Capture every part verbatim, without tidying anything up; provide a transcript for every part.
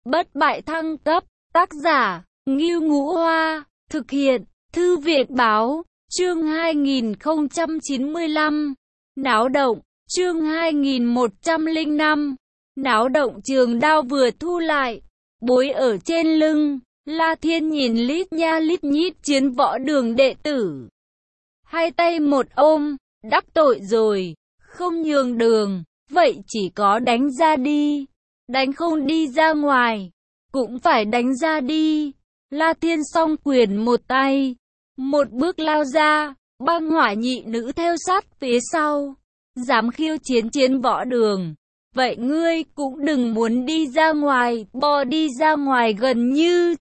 Bất bại thăng cấp, tác giả, Ngưu Ngũ Hoa, thực hiện, Thư viện Báo, chương hai nghìn không trăm chín mươi lăm, náo động, chương hai nghìn một trăm lẻ năm, náo động. Trường đao vừa thu lại, bối ở trên lưng, La Thiên nhìn lít nha lít nhít chiến võ đường đệ tử. Hai tay một ôm, đắc tội rồi, không nhường đường, vậy chỉ có đánh ra đi, đánh không đi ra ngoài, cũng phải đánh ra đi. La Thiên song quyền một tay, một bước lao ra, băng hỏa nhị nữ theo sát phía sau, dám khiêu chiến chiến võ đường. Vậy ngươi cũng đừng muốn đi ra ngoài, bò đi ra ngoài gần như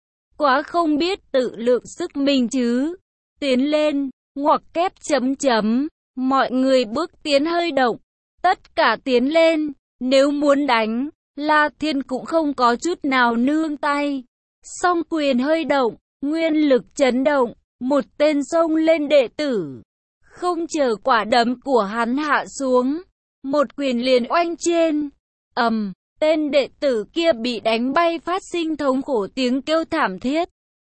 quá không biết tự lượng sức mình chứ. Tiến lên, ngoặc kép chấm chấm, mọi người bước tiến hơi động, tất cả tiến lên, nếu muốn đánh, La Thiên cũng không có chút nào nương tay. Song quyền hơi động, nguyên lực chấn động, một tên xông lên đệ tử, không chờ quả đấm của hắn hạ xuống, một quyền liền oanh trên. Ầm, um, tên đệ tử kia bị đánh bay phát sinh thống khổ tiếng kêu thảm thiết.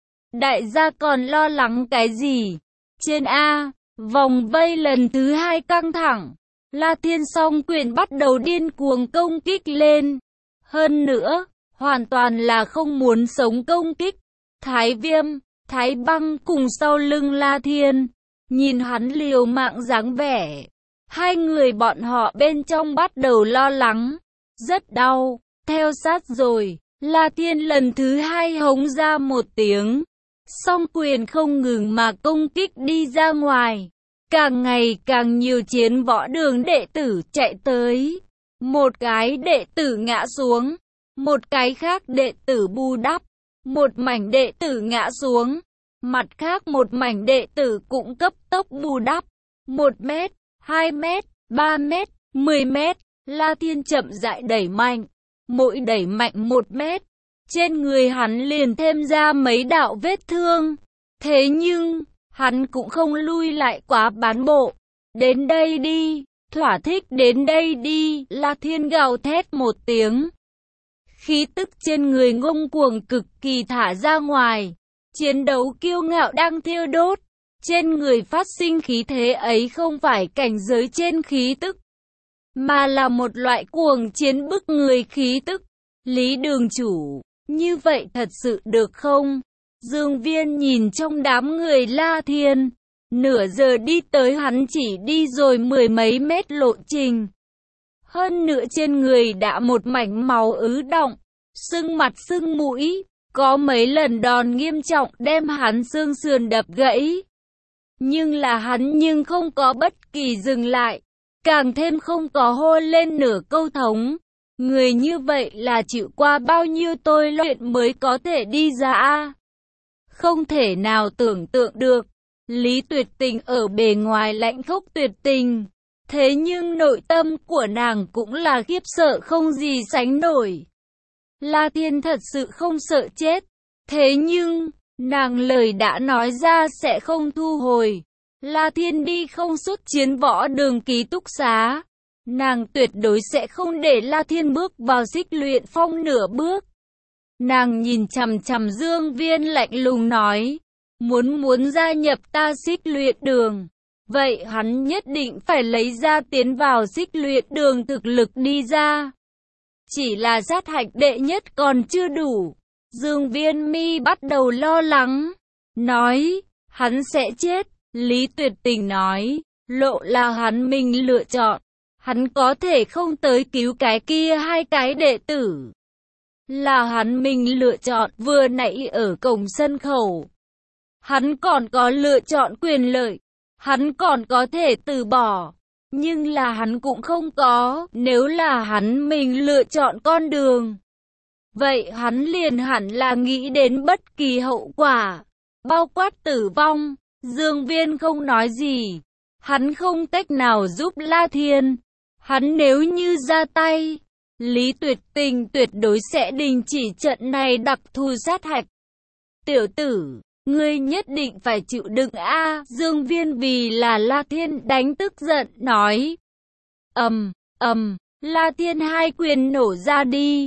Đại gia còn lo lắng cái gì? Trên A, vòng vây lần thứ hai căng thẳng, La Thiên song quyền bắt đầu điên cuồng công kích lên. Hơn nữa, hoàn toàn là không muốn sống công kích. Thái Viêm, Thái Băng cùng sau lưng La Thiên, nhìn hắn liều mạng dáng vẻ, hai người bọn họ bên trong bắt đầu lo lắng, rất đau, theo sát rồi. La Thiên lần thứ hai hống ra một tiếng, song quyền không ngừng mà công kích đi ra ngoài. Càng ngày càng nhiều chiến võ đường đệ tử chạy tới, một cái đệ tử ngã xuống, một cái khác đệ tử bù đắp, một mảnh đệ tử ngã xuống, mặt khác một mảnh đệ tử cũng cấp tốc bù đắp. Một mét, hai mét, ba mét, mười mét, La Thiên chậm rãi đẩy mạnh, mỗi đẩy mạnh một mét, trên người hắn liền thêm ra mấy đạo vết thương. Thế nhưng, hắn cũng không lui lại quá bán bộ. Đến đây đi, thỏa thích đến đây đi, La Thiên gào thét một tiếng. Khí tức trên người ngông cuồng cực kỳ thả ra ngoài, chiến đấu kiêu ngạo đang thiêu đốt. Trên người phát sinh khí thế ấy không phải cảnh giới trên khí tức, mà là một loại cuồng chiến bức người khí tức. Lý đường chủ, như vậy thật sự được không? Dương Viên nhìn trong đám người La Thiên, nửa giờ đi tới hắn chỉ đi rồi mười mấy mét lộ trình. Hơn nữa trên người đã một mảnh máu ứ đọng, sưng mặt sưng mũi, có mấy lần đòn nghiêm trọng đem hắn xương sườn đập gãy. Nhưng là hắn nhưng không có bất kỳ dừng lại, càng thêm không có hô lên nửa câu thống. Người như vậy là chịu qua bao nhiêu tôi luyện mới có thể đi ra a? Không thể nào tưởng tượng được. Lý Tuyệt Tình ở bề ngoài lãnh khốc tuyệt tình, thế nhưng nội tâm của nàng cũng là khiếp sợ không gì sánh nổi. La Thiên thật sự không sợ chết, thế nhưng nàng lời đã nói ra sẽ không thu hồi. La Thiên đi không xuất chiến võ đường ký túc xá, nàng tuyệt đối sẽ không để La Thiên bước vào Xích Luyện Phong nửa bước. Nàng nhìn chằm chằm Dương Viên lạnh lùng nói, muốn muốn gia nhập ta Xích Luyện đường, vậy hắn nhất định phải lấy ra tiến vào Xích Luyện đường thực lực đi ra. Chỉ là sát hạch đệ nhất còn chưa đủ. Dương Viên mi bắt đầu lo lắng, nói, hắn sẽ chết. Lý Tuyệt Tình nói, lộ là hắn mình lựa chọn, hắn có thể không tới cứu cái kia hai cái đệ tử. Là hắn mình lựa chọn. Vừa nãy ở cổng sân khẩu, hắn còn có lựa chọn quyền lợi, hắn còn có thể từ bỏ, nhưng là hắn cũng không có. Nếu là hắn mình lựa chọn con đường, vậy hắn liền hẳn là nghĩ đến bất kỳ hậu quả, bao quát tử vong. Dương Viên không nói gì, hắn không cách nào giúp La Thiên, hắn nếu như ra tay, Lý Tuyệt Tình tuyệt đối sẽ đình chỉ trận này đặc thù sát hạch. Tiểu tử, ngươi nhất định phải chịu đựng a. Dương Viên vì là La Thiên đánh tức giận nói. Ầm, ầm, La Thiên hai quyền nổ ra đi,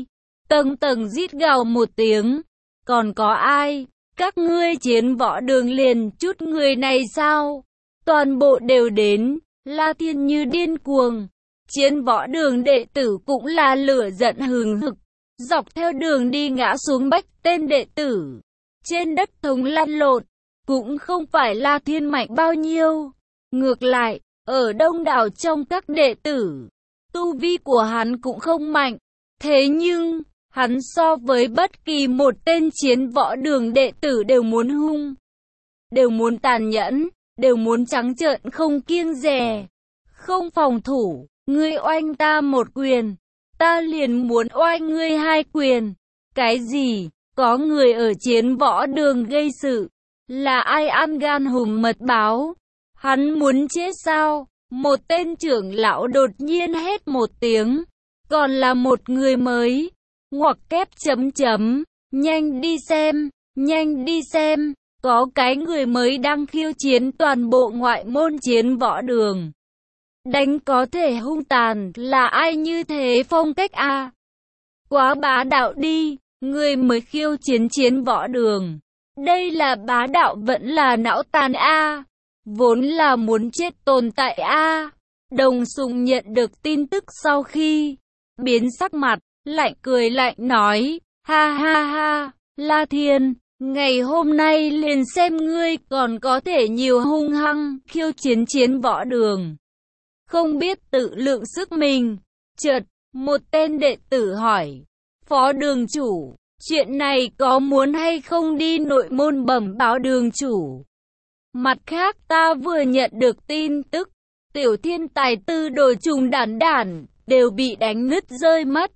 tầng tầng rít gào một tiếng. Còn có ai? Các ngươi chiến võ đường liền chút người này sao? Toàn bộ đều đến. La Thiên như điên cuồng. Chiến võ đường đệ tử cũng là lửa giận hừng hực. Dọc theo đường đi ngã xuống bách tên đệ tử. Trên đất thống lăn lộn. Cũng không phải La Thiên mạnh bao nhiêu. Ngược lại, ở đông đảo trong các đệ tử, tu vi của hắn cũng không mạnh. Thế nhưng, hắn so với bất kỳ một tên chiến võ đường đệ tử đều muốn hung, đều muốn tàn nhẫn, đều muốn trắng trợn không kiêng dè. Không phòng thủ, ngươi oanh ta một quyền, ta liền muốn oanh ngươi hai quyền. Cái gì? Có người ở chiến võ đường gây sự? Là ai ăn gan hùm mật báo? Hắn muốn chết sao? Một tên trưởng lão đột nhiên hét một tiếng. Còn là một người mới. Ngoặc kép chấm chấm. Nhanh đi xem, nhanh đi xem. Có cái người mới đang khiêu chiến toàn bộ ngoại môn chiến võ đường. Đánh có thể hung tàn, là ai như thế phong cách a? À? Quá bá đạo đi, người mới khiêu chiến chiến võ đường. Đây là bá đạo vẫn là não tàn a? À? Vốn là muốn chết tồn tại a? À? Đồng Sùng nhận được tin tức sau khi biến sắc mặt, lạnh cười lạnh nói, ha ha ha, La Thiên, ngày hôm nay liền xem ngươi còn có thể nhiều hung hăng khiêu chiến chiến võ đường. Không biết tự lượng sức mình. Chợt, một tên đệ tử hỏi, Phó đường chủ, chuyện này có muốn hay không đi nội môn bẩm báo đường chủ? Mặt khác ta vừa nhận được tin tức, tiểu thiên tài tư đồ trùng đản đản, đều bị đánh nứt rơi mất.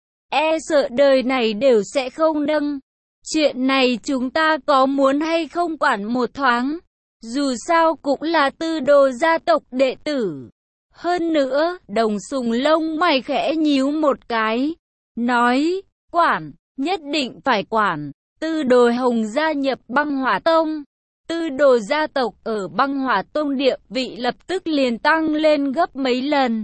E sợ đời này đều sẽ không nâng. Chuyện này chúng ta có muốn hay không quản một thoáng? Dù sao cũng là tư đồ gia tộc đệ tử. Hơn nữa, Đồng Sùng lông mày khẽ nhíu một cái. Nói, quản, nhất định phải quản. Tư đồ Hồng gia nhập băng hỏa tông. Tư đồ gia tộc ở băng hỏa tông địa vị lập tức liền tăng lên gấp mấy lần.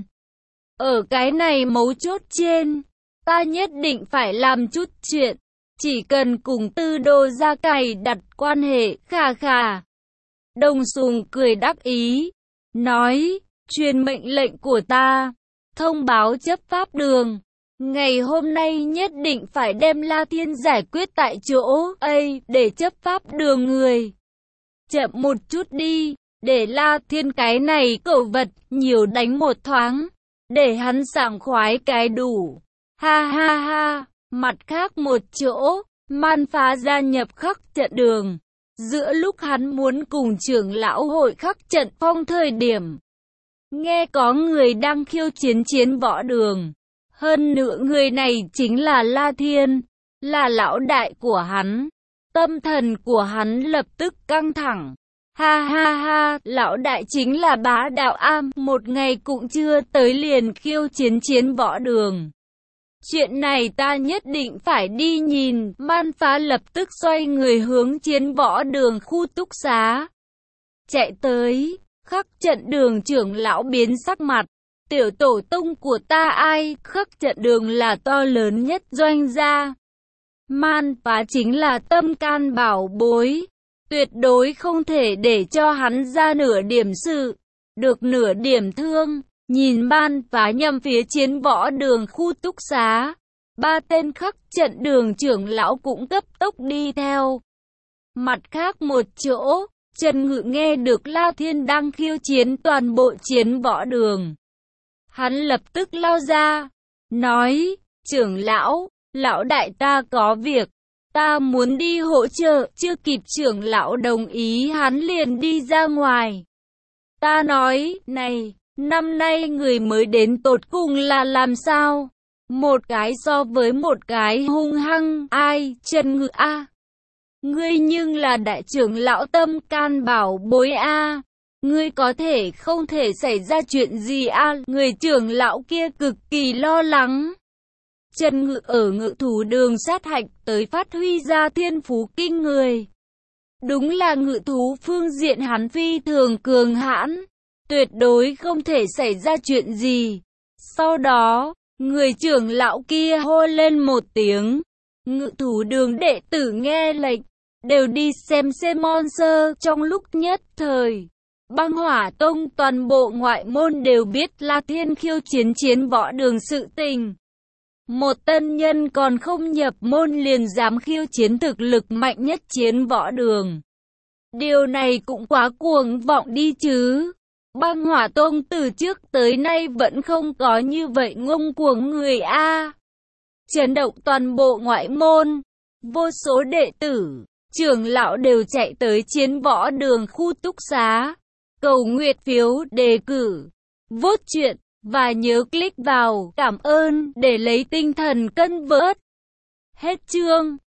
Ở cái này mấu chốt trên, ta nhất định phải làm chút chuyện. Chỉ cần cùng tư đồ gia cày đặt quan hệ, khà khà. Đồng Sùng cười đắc ý, nói, truyền mệnh lệnh của ta, thông báo chấp pháp đường. Ngày hôm nay nhất định phải đem La Thiên giải quyết tại chỗ, ấy, để chấp pháp đường người. Chậm một chút đi, để La Thiên cái này cẩu vật, nhiều đánh một thoáng, để hắn sảng khoái cái đủ. Ha ha ha, mặt khác một chỗ, Man Phá gia nhập khắc trận đường. Giữa lúc hắn muốn cùng trưởng lão hội khắc trận phong thời điểm, nghe có người đang khiêu chiến chiến võ đường. Hơn nữa người này chính là La Thiên, là lão đại của hắn. Tâm thần của hắn lập tức căng thẳng. Ha ha ha, lão đại chính là bá đạo am, một ngày cũng chưa tới liền khiêu chiến chiến võ đường. Chuyện này ta nhất định phải đi nhìn. Man Phá lập tức xoay người hướng chiến võ đường khu túc xá. Chạy tới, khắc trận đường trưởng lão biến sắc mặt. Tiểu tổ tông của ta ai? Khắc trận đường là to lớn nhất doanh gia. Man Phá chính là tâm can bảo bối. Tuyệt đối không thể để cho hắn ra nửa điểm sự, được nửa điểm thương. Nhìn Man Phá nhằm phía chiến võ đường khu túc xá, ba tên khắc trận đường trưởng lão cũng cấp tốc đi theo. Mặt khác một chỗ, Trần Ngự nghe được La Thiên đang khiêu chiến toàn bộ chiến võ đường. Hắn lập tức lao ra, nói, trưởng lão, lão đại ta có việc, ta muốn đi hỗ trợ. Chưa kịp trưởng lão đồng ý hắn liền đi ra ngoài. Ta nói, này, năm nay người mới đến tột cùng là làm sao? Một cái so với một cái hung hăng, ai? Trần Ngự a, ngươi nhưng là đại trưởng lão tâm can bảo bối a, ngươi có thể không thể xảy ra chuyện gì a? Người trưởng lão kia cực kỳ lo lắng. Trần Ngự ở Ngự Thú đường sát hạch tới phát huy ra thiên phú kinh người. Đúng là ngự thú phương diện hắn phi thường cường hãn, tuyệt đối không thể xảy ra chuyện gì. Sau đó, Người trưởng lão kia hô lên một tiếng. Ngự thú đường đệ tử nghe lệnh, đều đi xem xem monster. Trong lúc nhất thời, Băng Hỏa Tông toàn bộ ngoại môn đều biết La Thiên khiêu chiến chiến võ đường sự tình. Một tân nhân còn không nhập môn liền dám khiêu chiến thực lực mạnh nhất chiến võ đường. Điều này cũng quá cuồng vọng đi chứ. Băng Hỏa Tông từ trước tới nay vẫn không có như vậy ngông cuồng người a. Chấn động toàn bộ ngoại môn. Vô số đệ tử, trưởng lão đều chạy tới chiến võ đường khu túc xá. Cầu nguyện phiếu, đề cử, vote chuyện, và nhớ click vào cảm ơn để lấy tinh thần cân vớt. Hết chương.